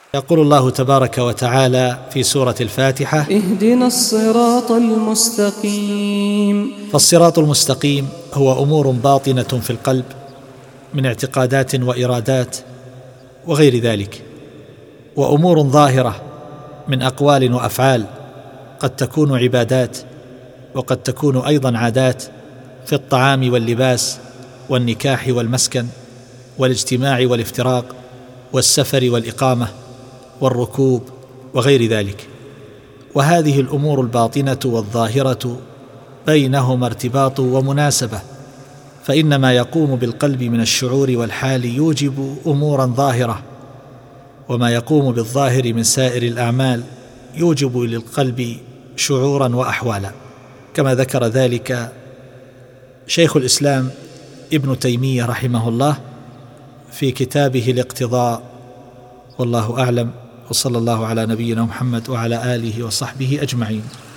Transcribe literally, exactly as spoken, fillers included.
يقول الله تبارك وتعالى في سورة الفاتحة: اهدنا الصراط المستقيم. فالصراط المستقيم هو أمور باطنة في القلب من اعتقادات وإرادات وغير ذلك، وأمور ظاهرة من أقوال وأفعال قد تكون عبادات وقد تكون أيضا عادات، في الطعام واللباس والنكاح والمسكن والاجتماع والافتراق والسفر والإقامة والركوب وغير ذلك. وهذه الأمور الباطنة والظاهرة بينهما ارتباط ومناسبة، فإن ما يقوم بالقلب من الشعور والحال يوجب أمورا ظاهرة، وما يقوم بالظاهر من سائر الأعمال يوجب للقلب شعورا وأحوالا، كما ذكر ذلك شيخ الإسلام ابن تيمية رحمه الله في كتابه الاقتضاء. والله أعلم، وصلى الله على نبينا محمد وعلى آله وصحبه أجمعين.